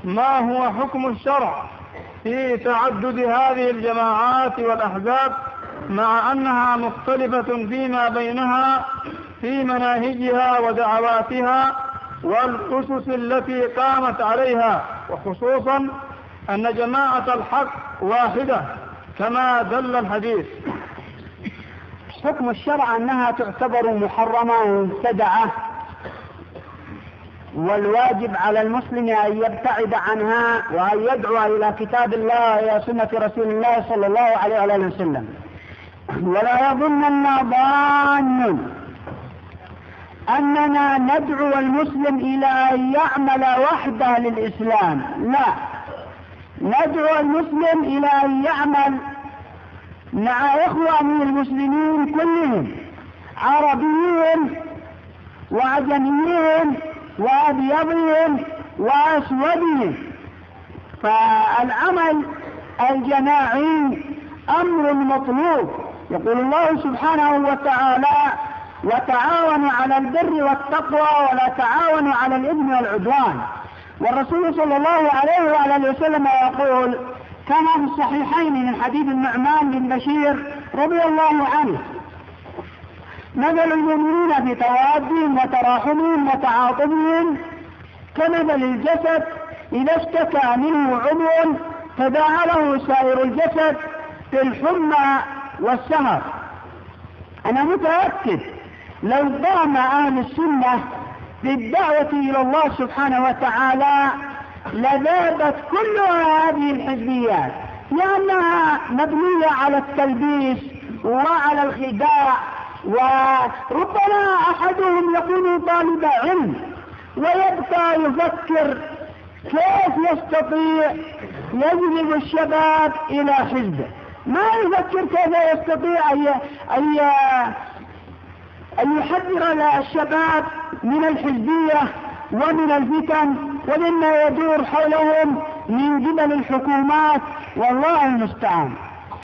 ما هو حكم الشرع في تعدد هذه الجماعات والأحزاب مع أنها مختلفة فيما بينها في مناهجها ودعواتها والأسس التي قامت عليها، وخصوصا أن جماعة الحق واحدة كما دل الحديث؟ حكم الشرع أنها تعتبر محرمة ومبتدعة، والواجب على المسلم أن يبتعد عنها وأن يدعو إلى كتاب الله وإلى سنة رسول الله صلى الله عليه وسلم. ولا يظننا ظان أننا ندعو المسلم إلى أن يعمل وحده للإسلام، لا، ندعو المسلم إلى أن يعمل مع إخوانه المسلمين كلهم، عربيين وعجميين وأبيضين وأسودين. فالعمل الجماعي أمر مطلوب. يقول الله سبحانه وتعالى: وتعاونوا على البر والتقوى ولا تعاونوا على الإثم والعدوان. والرسول صلى الله عليه وآله وسلم يقول كما في الصحيحين من حديث النعمان بن بشير رضي الله عنه: مثل المؤمنين في توادهم وتراحمهم وتعاطفهم كمثل الجسد إذا اشتكى منه عضو تداعى له سائر الجسد في الحمى والسهر. أنا متأكد لو قام أهل السنة بالدعوة إلى الله سبحانه وتعالى لذابت كل هذه الحزبيات، لأنها مبنية على التلبيس وعلى الخداع، وربما أحدهم يكون طالب علم ويبقى يفكر كيف يستطيع يجذب الشباب إلى حزبه، ما يفكر كيف يستطيع أن يحذر الشباب من الحزبية ومن الفتن ومما يدور حولهم من قبل الحكومات، والله المستعان.